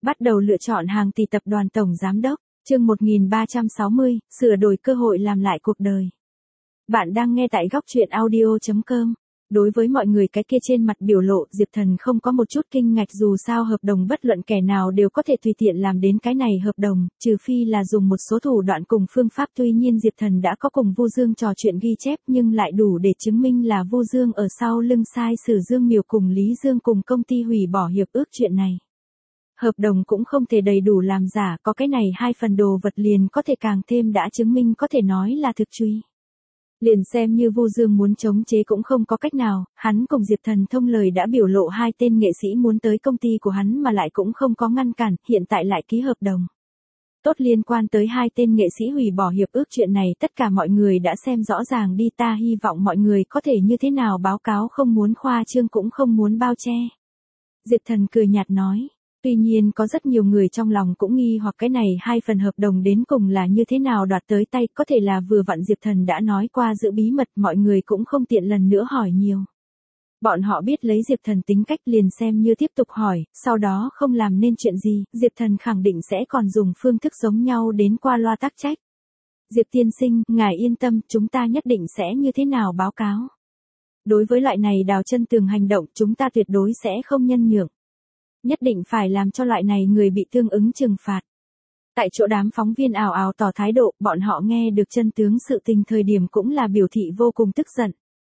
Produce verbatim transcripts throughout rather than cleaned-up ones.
Bắt đầu lựa chọn hàng tỷ tập đoàn tổng giám đốc, chương một nghìn ba trăm sáu mươi, sửa đổi cơ hội làm lại cuộc đời. Bạn đang nghe tại góc truyện audio chấm com. Đối với mọi người cái kia trên mặt biểu lộ, Diệp Thần không có một chút kinh ngạc, dù sao hợp đồng bất luận kẻ nào đều có thể tùy tiện làm đến cái này hợp đồng, trừ phi là dùng một số thủ đoạn cùng phương pháp. Tuy nhiên Diệp Thần đã có cùng Vu Dương trò chuyện ghi chép, nhưng lại đủ để chứng minh là Vu Dương ở sau lưng sai sử Dương Miểu cùng Lý Dương cùng công ty hủy bỏ hiệp ước chuyện này. Hợp đồng cũng không thể đầy đủ làm giả, có cái này hai phần đồ vật liền có thể càng thêm đã chứng minh, có thể nói là thực truy. Liền xem như Vu Dương muốn chống chế cũng không có cách nào, hắn cùng Diệp Thần thông lời đã biểu lộ hai tên nghệ sĩ muốn tới công ty của hắn mà lại cũng không có ngăn cản, hiện tại lại ký hợp đồng. Tốt, liên quan tới hai tên nghệ sĩ hủy bỏ hiệp ước chuyện này tất cả mọi người đã xem rõ ràng đi, ta hy vọng mọi người có thể như thế nào báo cáo, không muốn khoa trương cũng không muốn bao che. Diệp Thần cười nhạt nói. Tuy nhiên có rất nhiều người trong lòng cũng nghi hoặc cái này hai phần hợp đồng đến cùng là như thế nào đoạt tới tay, có thể là vừa vặn Diệp Thần đã nói qua giữ bí mật, mọi người cũng không tiện lần nữa hỏi nhiều. Bọn họ biết lấy Diệp Thần tính cách, liền xem như tiếp tục hỏi, sau đó không làm nên chuyện gì, Diệp Thần khẳng định sẽ còn dùng phương thức giống nhau đến qua loa tác trách. Diệp tiên sinh, ngài yên tâm, chúng ta nhất định sẽ như thế nào báo cáo. Đối với loại này đào chân tường hành động, chúng ta tuyệt đối sẽ không nhân nhượng. Nhất định phải làm cho loại này người bị tương ứng trừng phạt. Tại chỗ đám phóng viên ào ào tỏ thái độ, bọn họ nghe được chân tướng sự tình thời điểm cũng là biểu thị vô cùng tức giận.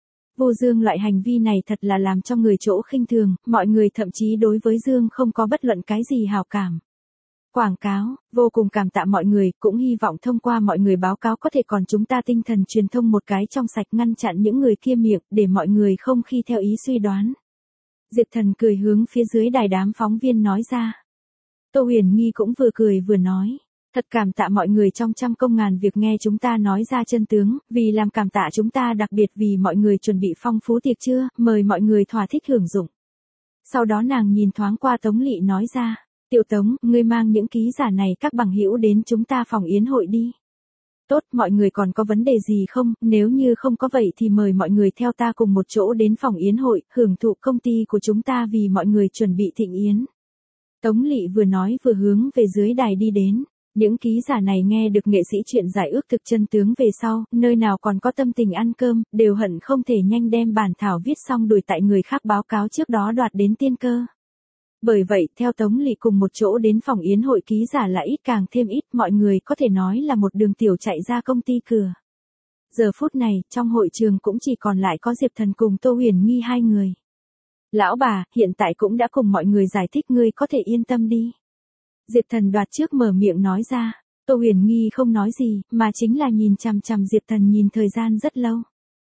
Vu Dương loại hành vi này thật là làm cho người chỗ khinh thường, mọi người thậm chí đối với Dương không có bất luận cái gì hảo cảm. Quảng cáo, vô cùng cảm tạ mọi người, cũng hy vọng thông qua mọi người báo cáo có thể còn chúng ta tinh thần truyền thông một cái trong sạch, ngăn chặn những người kia miệng, để mọi người không khi theo ý suy đoán. Diệp Thần cười hướng phía dưới đài đám phóng viên nói ra. Tô Huyền Nghi cũng vừa cười vừa nói. Thật cảm tạ mọi người trong trăm công ngàn việc nghe chúng ta nói ra chân tướng, vì làm cảm tạ chúng ta đặc biệt vì mọi người chuẩn bị phong phú tiệc trưa, mời mọi người thỏa thích hưởng dụng. Sau đó nàng nhìn thoáng qua Tống Lị nói ra. Tiểu Tống, ngươi mang những ký giả này các bằng hữu đến chúng ta phòng yến hội đi. Tốt, mọi người còn có vấn đề gì không, nếu như không có vậy thì mời mọi người theo ta cùng một chỗ đến phòng yến hội, hưởng thụ công ty của chúng ta vì mọi người chuẩn bị thịnh yến. Tống Lị vừa nói vừa hướng về dưới đài đi đến, những ký giả này nghe được nghệ sĩ chuyện giải ước thực chân tướng về sau, nơi nào còn có tâm tình ăn cơm, đều hận không thể nhanh đem bản thảo viết xong đuổi tại người khác báo cáo trước đó đoạt đến tiên cơ. Bởi vậy, theo Tống Lị cùng một chỗ đến phòng yến hội, ký giả là ít càng thêm ít, mọi người có thể nói là một đường tiểu chạy ra công ty cửa. Giờ phút này, trong hội trường cũng chỉ còn lại có Diệp Thần cùng Tô Huyền Nghi hai người. Lão bà, hiện tại cũng đã cùng mọi người giải thích, ngươi có thể yên tâm đi. Diệp Thần đoạt trước mở miệng nói ra, Tô Huyền Nghi không nói gì, mà chính là nhìn chằm chằm Diệp Thần nhìn thời gian rất lâu.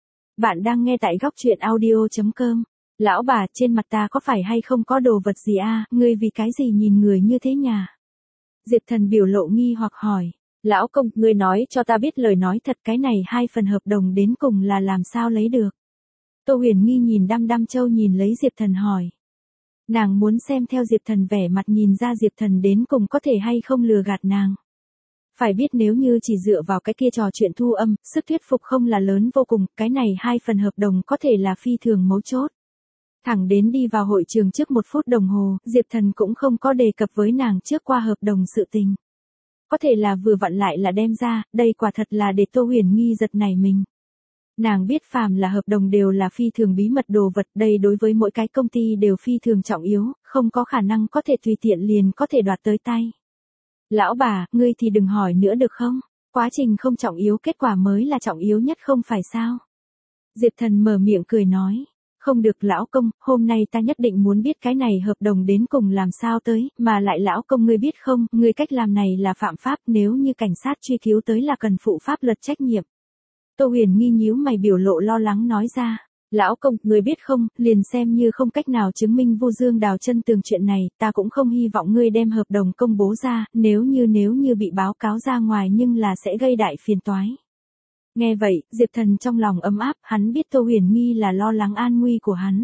Bạn đang nghe tại góc truyện audio chấm com. Lão bà, trên mặt ta có phải hay không có đồ vật gì à, ngươi vì cái gì nhìn người như thế nhỉ? Diệp Thần biểu lộ nghi hoặc hỏi. Lão công, ngươi nói cho ta biết lời nói thật, cái này hai phần hợp đồng đến cùng là làm sao lấy được? Tô Huyền Nghi nhìn đăm đăm châu nhìn lấy Diệp Thần hỏi. Nàng muốn xem theo Diệp Thần vẻ mặt nhìn ra Diệp Thần đến cùng có thể hay không lừa gạt nàng. Phải biết nếu như chỉ dựa vào cái kia trò chuyện thu âm, sức thuyết phục không là lớn vô cùng, cái này hai phần hợp đồng có thể là phi thường mấu chốt. Thẳng đến đi vào hội trường trước một phút đồng hồ, Diệp Thần cũng không có đề cập với nàng trước qua hợp đồng sự tình. Có thể là vừa vặn lại là đem ra, đây quả thật là để Tô Huyền Nghi giật nảy mình. Nàng biết phàm là hợp đồng đều là phi thường bí mật đồ vật, đây đối với mỗi cái công ty đều phi thường trọng yếu, không có khả năng có thể tùy tiện liền có thể đoạt tới tay. Lão bà, ngươi thì đừng hỏi nữa được không? Quá trình không trọng yếu, kết quả mới là trọng yếu nhất không phải sao? Diệp Thần mở miệng cười nói. Không được lão công, hôm nay ta nhất định muốn biết cái này hợp đồng đến cùng làm sao tới, mà lại lão công ngươi biết không, ngươi cách làm này là phạm pháp, nếu như cảnh sát truy cứu tới là cần phụ pháp luật trách nhiệm. Tô Huyền Nghi nhíu mày biểu lộ lo lắng nói ra, lão công, ngươi biết không, liền xem như không cách nào chứng minh Vu Dương đào chân tường chuyện này, ta cũng không hy vọng ngươi đem hợp đồng công bố ra, nếu như nếu như bị báo cáo ra ngoài nhưng là sẽ gây đại phiền toái. Nghe vậy, Diệp Thần trong lòng ấm áp, hắn biết Tô Huyền Nghi là lo lắng an nguy của hắn.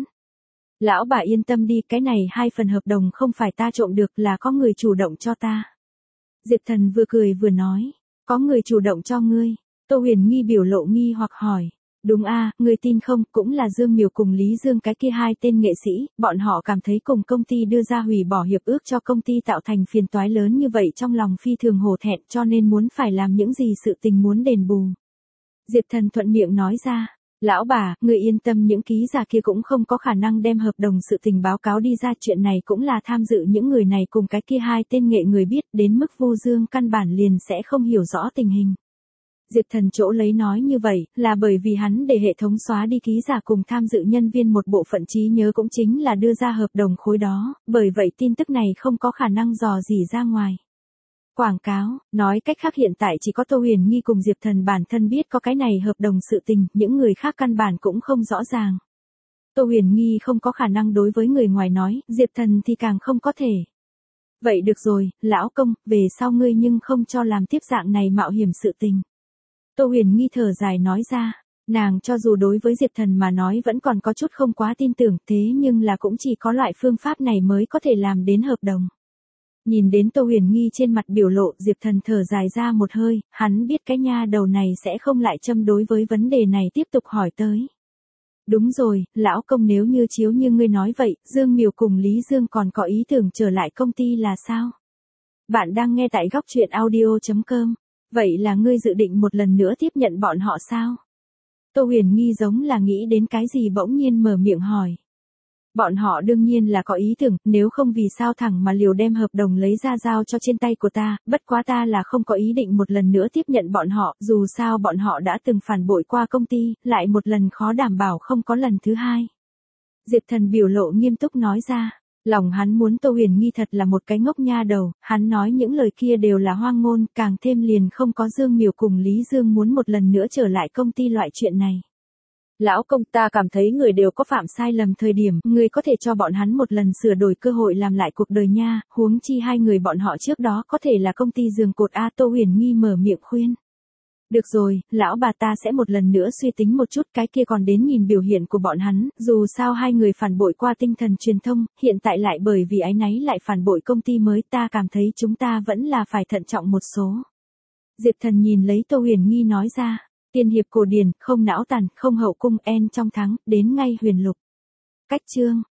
Lão bà yên tâm đi, cái này hai phần hợp đồng không phải ta trộm được, là có người chủ động cho ta. Diệp Thần vừa cười vừa nói, có người chủ động cho ngươi. Tô Huyền Nghi biểu lộ nghi hoặc hỏi, Đúng a, người tin không, cũng là Dương Miểu cùng Lý Dương cái kia hai tên nghệ sĩ, bọn họ cảm thấy cùng công ty đưa ra hủy bỏ hiệp ước cho công ty tạo thành phiền toái lớn như vậy trong lòng phi thường hổ thẹn cho nên muốn phải làm những gì sự tình muốn đền bù. Diệp Thần thuận miệng nói ra, lão bà, người yên tâm những ký giả kia cũng không có khả năng đem hợp đồng sự tình báo cáo đi ra chuyện này cũng là tham dự những người này cùng cái kia hai tên nghệ người biết đến mức Vu Dương căn bản liền sẽ không hiểu rõ tình hình. Diệp Thần chỗ lấy nói như vậy, là bởi vì hắn để hệ thống xóa đi ký giả cùng tham dự nhân viên một bộ phận trí nhớ cũng chính là đưa ra hợp đồng khối đó, bởi vậy tin tức này không có khả năng dò dỉ ra ngoài. Quảng cáo, nói cách khác hiện tại chỉ có Tô Huyền Nghi cùng Diệp Thần bản thân biết có cái này hợp đồng sự tình, những người khác căn bản cũng không rõ ràng. Tô Huyền Nghi không có khả năng đối với người ngoài nói, Diệp Thần thì càng không có thể. Vậy được rồi, lão công, về sau ngươi nhưng không cho làm tiếp dạng này mạo hiểm sự tình. Tô Huyền Nghi thở dài nói ra, nàng cho dù đối với Diệp Thần mà nói vẫn còn có chút không quá tin tưởng thế nhưng là cũng chỉ có loại phương pháp này mới có thể làm đến hợp đồng. Nhìn đến Tô Huyền Nghi trên mặt biểu lộ Diệp Thần thở dài ra một hơi, hắn biết cái nha đầu này sẽ không lại châm đối với vấn đề này tiếp tục hỏi tới. Đúng rồi, lão công nếu như chiếu như ngươi nói vậy, Dương Miểu cùng Lý Dương còn có ý tưởng trở lại công ty là sao? Bạn đang nghe tại góc truyện audio chấm com. Vậy là ngươi dự định một lần nữa tiếp nhận bọn họ sao? Tô Huyền Nghi giống là nghĩ đến cái gì bỗng nhiên mở miệng hỏi. Bọn họ đương nhiên là có ý tưởng, nếu không vì sao thẳng mà liều đem hợp đồng lấy ra giao cho trên tay của ta, bất quá ta là không có ý định một lần nữa tiếp nhận bọn họ, dù sao bọn họ đã từng phản bội qua công ty, lại một lần khó đảm bảo không có lần thứ hai. Diệp Thần biểu lộ nghiêm túc nói ra. Lòng hắn muốn Tô Huyền Nghi thật là một cái ngốc nha đầu, hắn nói những lời kia đều là hoang ngôn, càng thêm liền không có Dương Miểu cùng Lý Dương muốn một lần nữa trở lại công ty loại chuyện này. Lão công, ta cảm thấy người đều có phạm sai lầm thời điểm, người có thể cho bọn hắn một lần sửa đổi cơ hội làm lại cuộc đời nha, huống chi hai người bọn họ trước đó có thể là công ty giường cột A. Tô Huyền Nghi mở miệng khuyên. Được rồi, lão bà ta sẽ một lần nữa suy tính một chút, cái kia còn đến nhìn biểu hiện của bọn hắn, dù sao hai người phản bội qua tinh thần truyền thông, hiện tại lại bởi vì áy náy lại phản bội công ty mới, ta cảm thấy chúng ta vẫn là phải thận trọng một số. Diệp Thần nhìn lấy Tô Huyền Nghi nói ra, tiên hiệp cổ điển, không não tàn, không hậu cung, en trong thắng, đến ngay huyền lục. Cách chương